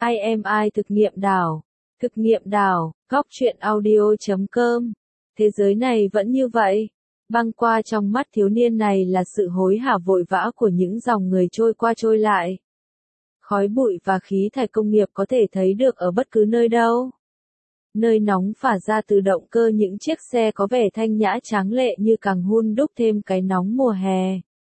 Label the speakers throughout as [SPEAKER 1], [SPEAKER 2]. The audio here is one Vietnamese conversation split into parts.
[SPEAKER 1] I am I thực nghiệm đảo. Thực nghiệm đảo, góc truyện audio.com. Thế giới này vẫn như vậy. Băng qua trong mắt thiếu niên này là sự hối hả vội vã của những dòng người trôi qua trôi lại. Khói bụi và khí thải công nghiệp có thể thấy được ở bất cứ nơi đâu. Nơi nóng phả ra từ động cơ những chiếc xe có vẻ thanh nhã tráng lệ như càng hun đúc thêm cái nóng mùa hè.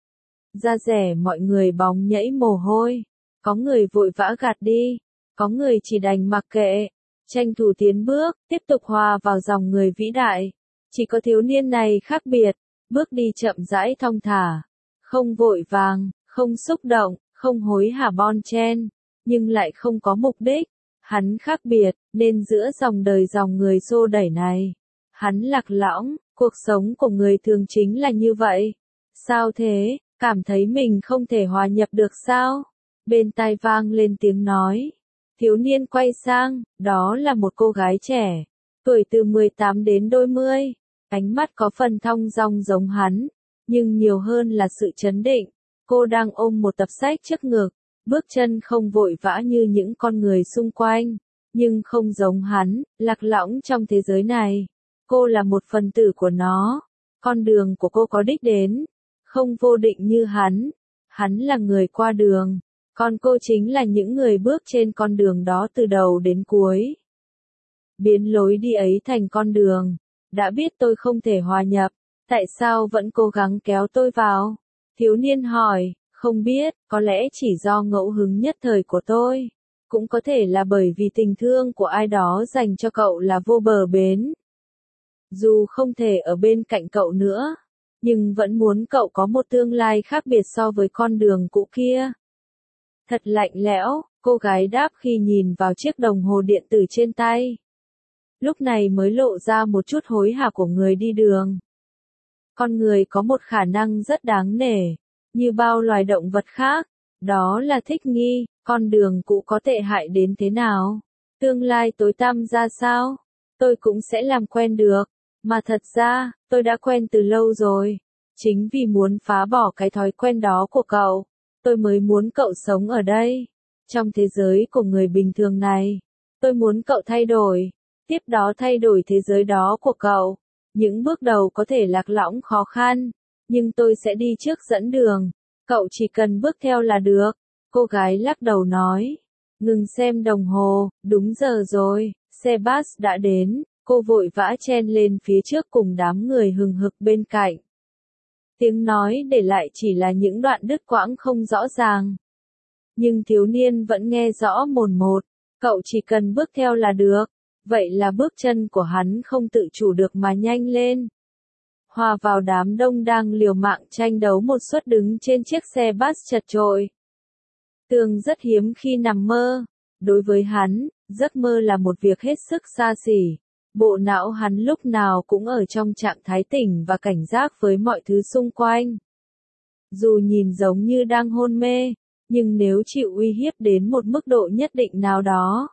[SPEAKER 1] Da rẻ mọi người bóng nhẫy mồ hôi. Có người vội vã gạt đi. Có người chỉ đành mặc kệ. Tranh thủ tiến bước, tiếp tục hòa vào dòng người vĩ đại. Chỉ có thiếu niên này khác biệt. Bước đi chậm rãi thong thả. Không vội vàng, không xúc động, không hối hả bon chen. Nhưng lại không có mục đích. Hắn khác biệt, nên giữa dòng đời dòng người xô đẩy này. Hắn lạc lõng, cuộc sống của người thường chính là như vậy. Sao thế, cảm thấy mình không thể hòa nhập được sao? Bên tai vang lên tiếng nói. Thiếu niên quay sang, đó là một cô gái trẻ. Tuổi từ 18 đến đôi mươi. Ánh mắt có phần thong dong giống hắn. Nhưng nhiều hơn là sự trấn định. Cô đang ôm một tập sách trước ngực. Bước chân không vội vã như những con người xung quanh, nhưng không giống hắn, lạc lõng trong thế giới này. Cô là một phần tử của nó. Con đường của cô có đích đến, không vô định như hắn. Hắn là người qua đường, còn cô chính là những người bước trên con đường đó từ đầu đến cuối. Biến lối đi ấy thành con đường. Đã biết tôi không thể hòa nhập, tại sao vẫn cố gắng kéo tôi vào? Thiếu niên hỏi. Không biết, có lẽ chỉ do ngẫu hứng nhất thời của tôi. Cũng có thể là bởi vì tình thương của ai đó dành cho cậu là vô bờ bến. Dù không thể ở bên cạnh cậu nữa, nhưng vẫn muốn cậu có một tương lai khác biệt so với con đường cũ kia. Thật lạnh lẽo, cô gái đáp khi nhìn vào chiếc đồng hồ điện tử trên tay. Lúc này mới lộ ra một chút hối hả của người đi đường. Con người có một khả năng rất đáng nể. Như bao loài động vật khác, đó là thích nghi, con đường cũ có tệ hại đến thế nào, tương lai tối tăm ra sao, tôi cũng sẽ làm quen được, mà thật ra, tôi đã quen từ lâu rồi, chính vì muốn phá bỏ cái thói quen đó của cậu, tôi mới muốn cậu sống ở đây, trong thế giới của người bình thường này, tôi muốn cậu thay đổi, tiếp đó thay đổi thế giới đó của cậu, những bước đầu có thể lạc lõng khó khăn. Nhưng tôi sẽ đi trước dẫn đường, cậu chỉ cần bước theo là được, cô gái lắc đầu nói. Ngừng xem đồng hồ, đúng giờ rồi, xe bus đã đến, cô vội vã chen lên phía trước cùng đám người hừng hực bên cạnh. Tiếng nói để lại chỉ là những đoạn đứt quãng không rõ ràng. Nhưng thiếu niên vẫn nghe rõ mồn một, cậu chỉ cần bước theo là được, vậy là bước chân của hắn không tự chủ được mà nhanh lên. Hòa vào đám đông đang liều mạng tranh đấu một suất đứng trên chiếc xe bus chật chội. Tường rất hiếm khi nằm mơ. Đối với hắn, giấc mơ là một việc hết sức xa xỉ. Bộ não hắn lúc nào cũng ở trong trạng thái tỉnh và cảnh giác với mọi thứ xung quanh. Dù nhìn giống như đang hôn mê, nhưng nếu chịu uy hiếp đến một mức độ nhất định nào đó,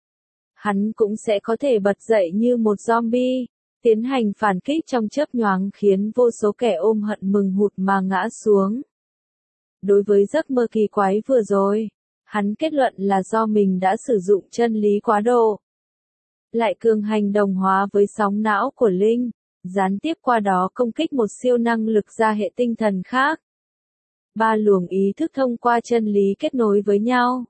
[SPEAKER 1] hắn cũng sẽ có thể bật dậy như một zombie. Tiến hành phản kích trong chớp nhoáng khiến vô số kẻ ôm hận mừng hụt mà ngã xuống. Đối với giấc mơ kỳ quái vừa rồi, hắn kết luận là do mình đã sử dụng chân lý quá độ. Lại cường hành đồng hóa với sóng não của Linh, gián tiếp qua đó công kích một siêu năng lực ra hệ tinh thần khác. Ba luồng ý thức thông qua chân lý kết nối với nhau.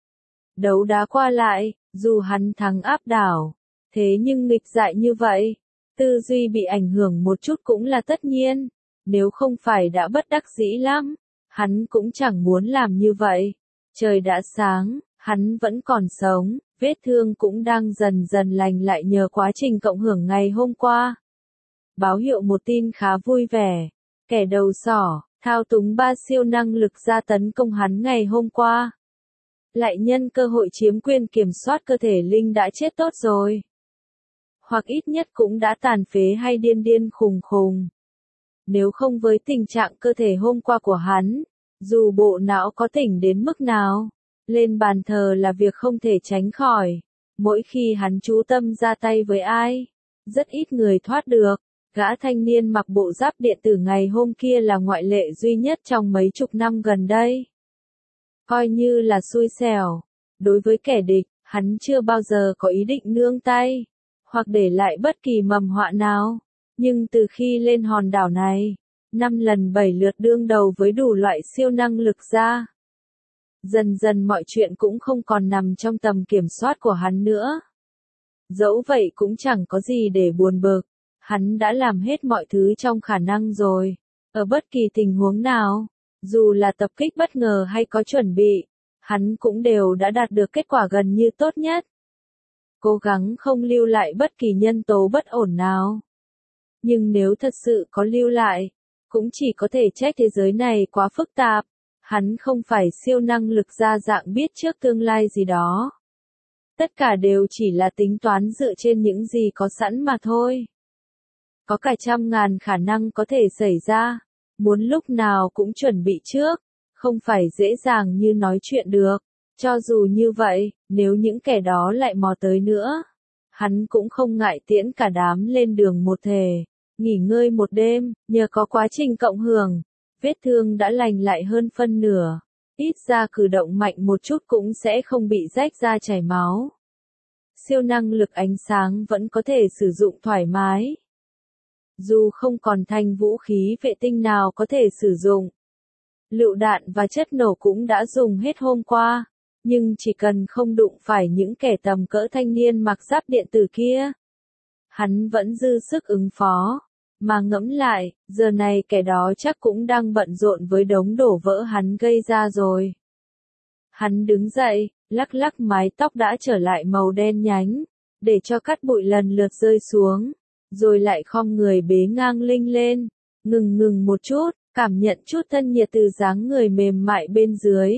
[SPEAKER 1] Đấu đá qua lại, dù hắn thắng áp đảo, thế nhưng nghịch dại như vậy. Tư duy bị ảnh hưởng một chút cũng là tất nhiên, nếu không phải đã bất đắc dĩ lắm, hắn cũng chẳng muốn làm như vậy. Trời đã sáng, hắn vẫn còn sống, vết thương cũng đang dần dần lành lại nhờ quá trình cộng hưởng ngày hôm qua. Báo hiệu một tin khá vui vẻ, kẻ đầu sỏ, thao túng 3 siêu năng lực ra tấn công hắn ngày hôm qua. Lại nhân cơ hội chiếm quyền kiểm soát cơ thể Linh đã chết tốt rồi. Hoặc ít nhất cũng đã tàn phế hay điên điên khùng khùng. Nếu không với tình trạng cơ thể hôm qua của hắn, dù bộ não có tỉnh đến mức nào, lên bàn thờ là việc không thể tránh khỏi. Mỗi khi hắn chú tâm ra tay với ai, rất ít người thoát được. Gã thanh niên mặc bộ giáp điện tử ngày hôm kia là ngoại lệ duy nhất trong mấy chục năm gần đây. Coi như là xui xẻo. Đối với kẻ địch, hắn chưa bao giờ có ý định nương tay, hoặc để lại bất kỳ mầm họa nào. Nhưng từ khi lên hòn đảo này, 5 lần 7 lượt đương đầu với đủ loại siêu năng lực ra. Dần dần mọi chuyện cũng không còn nằm trong tầm kiểm soát của hắn nữa. Dẫu vậy cũng chẳng có gì để buồn bực, hắn đã làm hết mọi thứ trong khả năng rồi. Ở bất kỳ tình huống nào, dù là tập kích bất ngờ hay có chuẩn bị, hắn cũng đều đã đạt được kết quả gần như tốt nhất. Cố gắng không lưu lại bất kỳ nhân tố bất ổn nào. Nhưng nếu thật sự có lưu lại, cũng chỉ có thể trách thế giới này quá phức tạp. Hắn không phải siêu năng lực ra dạng biết trước tương lai gì đó. Tất cả đều chỉ là tính toán dựa trên những gì có sẵn mà thôi. Có cả trăm ngàn khả năng có thể xảy ra, muốn lúc nào cũng chuẩn bị trước, không phải dễ dàng như nói chuyện được. Cho dù như vậy, nếu những kẻ đó lại mò tới nữa, hắn cũng không ngại tiễn cả đám lên đường một thể, nghỉ ngơi một đêm, nhờ có quá trình cộng hưởng, vết thương đã lành lại hơn phân nửa, ít ra cử động mạnh một chút cũng sẽ không bị rách da chảy máu. Siêu năng lực ánh sáng vẫn có thể sử dụng thoải mái. Dù không còn thành vũ khí vệ tinh nào có thể sử dụng, lựu đạn và chất nổ cũng đã dùng hết hôm qua, nhưng chỉ cần không đụng phải những kẻ tầm cỡ thanh niên mặc giáp điện tử kia, hắn vẫn dư sức ứng phó. Mà ngẫm lại, giờ này kẻ đó chắc cũng đang bận rộn với đống đổ vỡ hắn gây ra rồi. Hắn đứng dậy, lắc lắc mái tóc đã trở lại màu đen nhánh, để cho cát bụi lần lượt rơi xuống, rồi lại khom người bế ngang Linh lên, ngừng một chút, cảm nhận chút thân nhiệt từ dáng người mềm mại bên dưới.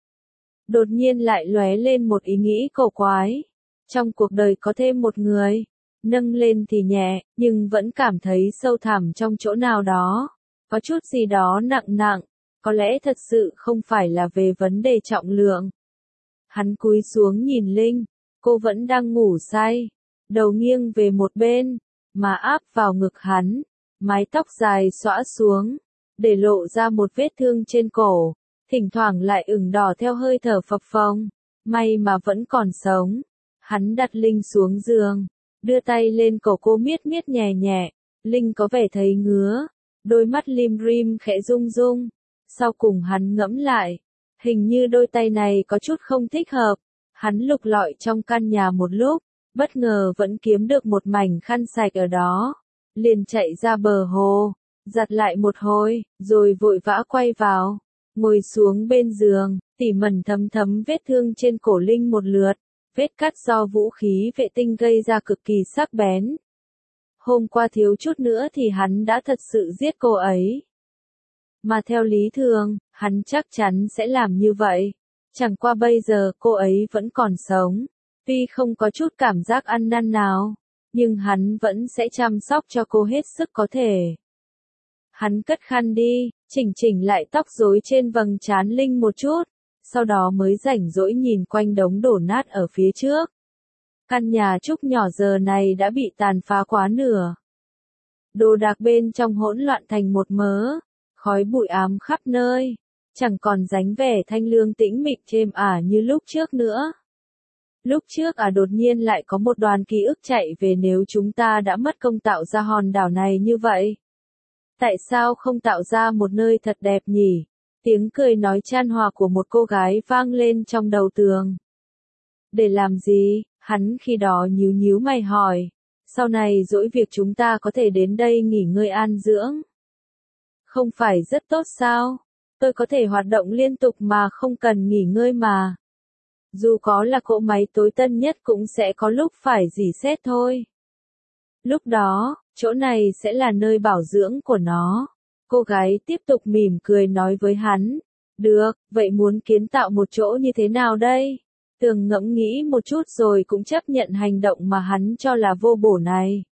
[SPEAKER 1] Đột nhiên lại lóe lên một ý nghĩ cổ quái. Trong cuộc đời có thêm một người, nâng lên thì nhẹ, nhưng vẫn cảm thấy sâu thẳm trong chỗ nào đó, có chút gì đó nặng nặng, có lẽ thật sự không phải là về vấn đề trọng lượng. Hắn cúi xuống nhìn Linh, cô vẫn đang ngủ say, đầu nghiêng về một bên, mà áp vào ngực hắn, mái tóc dài xõa xuống, để lộ ra một vết thương trên cổ, thỉnh thoảng lại ửng đỏ theo hơi thở phập phồng, may mà vẫn còn sống. Hắn đặt Linh xuống giường, đưa tay lên cổ cô miết miết nhẹ nhẹ, Linh có vẻ thấy ngứa, đôi mắt lim dim khẽ rung rung, sau cùng hắn ngẫm lại, hình như đôi tay này có chút không thích hợp, hắn lục lọi trong căn nhà một lúc, bất ngờ vẫn kiếm được một mảnh khăn sạch ở đó, liền chạy ra bờ hồ, giặt lại một hồi, rồi vội vã quay vào, ngồi xuống bên giường, tỉ mẩn thấm vết thương trên cổ Linh một lượt. Vết cắt do vũ khí vệ tinh gây ra cực kỳ sắc bén. Hôm qua thiếu chút nữa thì hắn đã thật sự giết cô ấy. Mà theo lý thường, hắn chắc chắn sẽ làm như vậy. Chẳng qua bây giờ cô ấy vẫn còn sống. Tuy không có chút cảm giác ăn năn nào, nhưng hắn vẫn sẽ chăm sóc cho cô hết sức có thể. Hắn cất khăn đi, chỉnh lại tóc rối trên vầng trán Linh một chút. Sau đó mới rảnh rỗi nhìn quanh đống đổ nát ở phía trước. Căn nhà Trúc nhỏ giờ này đã bị tàn phá quá nửa. Đồ đạc bên trong hỗn loạn thành một mớ, khói bụi ám khắp nơi, chẳng còn dáng vẻ thanh lương tĩnh mịch êm ả như lúc trước nữa. Lúc trước đột nhiên lại có một đoàn ký ức chạy về nếu chúng ta đã mất công tạo ra hòn đảo này như vậy. Tại sao không tạo ra một nơi thật đẹp nhỉ? Tiếng cười nói chan hòa của một cô gái vang lên trong đầu tường. Để làm gì? Hắn khi đó nhíu mày hỏi. Sau này dỗi việc chúng ta có thể đến đây nghỉ ngơi an dưỡng. Không phải rất tốt sao? Tôi có thể hoạt động liên tục mà không cần nghỉ ngơi mà. Dù có là cỗ máy tối tân nhất cũng sẽ có lúc phải rỉ sét thôi. Lúc đó, chỗ này sẽ là nơi bảo dưỡng của nó. Cô gái tiếp tục mỉm cười nói với hắn. Được, vậy muốn kiến tạo một chỗ như thế nào đây? Tường ngẫm nghĩ một chút rồi cũng chấp nhận hành động mà hắn cho là vô bổ này.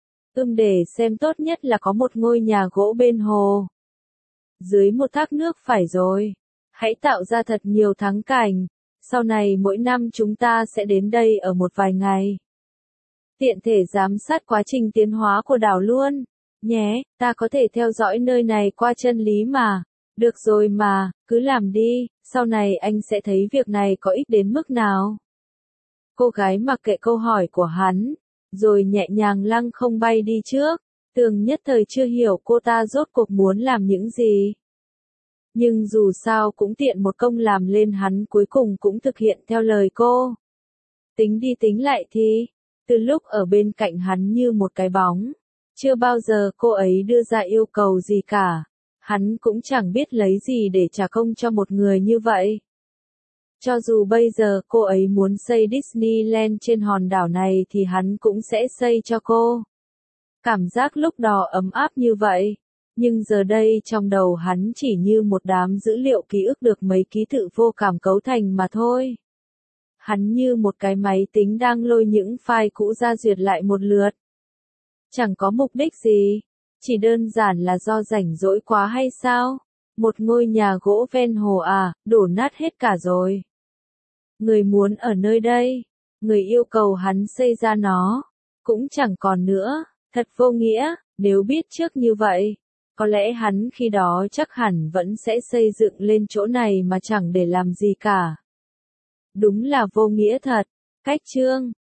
[SPEAKER 1] Để xem tốt nhất là có một ngôi nhà gỗ bên hồ. Dưới một thác nước phải rồi. Hãy tạo ra thật nhiều thắng cảnh. Sau này mỗi năm chúng ta sẽ đến đây ở một vài ngày. Tiện thể giám sát quá trình tiến hóa của đảo luôn. Nhé, ta có thể theo dõi nơi này qua chân lý mà. Được rồi mà, cứ làm đi, Sau này anh sẽ thấy việc này có ích đến mức nào. Cô gái mặc kệ câu hỏi của hắn, rồi nhẹ nhàng lăng không bay đi trước. Tường nhất thời chưa hiểu cô ta rốt cuộc muốn làm những gì. Nhưng dù sao cũng tiện một công làm lên, hắn cuối cùng cũng thực hiện theo lời cô. Tính đi tính lại thì, từ lúc ở bên cạnh hắn như một cái bóng, chưa bao giờ cô ấy đưa ra yêu cầu gì cả. Hắn cũng chẳng biết lấy gì để trả công cho một người như vậy. Cho dù bây giờ cô ấy muốn xây Disneyland trên hòn đảo này thì hắn cũng sẽ xây cho cô. Cảm giác lúc đó ấm áp như vậy. Nhưng giờ đây trong đầu hắn chỉ như một đám dữ liệu ký ức được mấy ký tự vô cảm cấu thành mà thôi. Hắn như một cái máy tính đang lôi những file cũ ra duyệt lại một lượt. Chẳng có mục đích gì, chỉ đơn giản là do rảnh rỗi quá hay sao? Một ngôi nhà gỗ ven hồ à, đổ nát hết cả rồi. Người muốn ở nơi đây, người yêu cầu hắn xây ra nó, cũng chẳng còn nữa, thật vô nghĩa, nếu biết trước như vậy. Có lẽ hắn khi đó chắc hẳn vẫn sẽ xây dựng lên chỗ này mà chẳng để làm gì cả. Đúng là vô nghĩa thật. Cách chương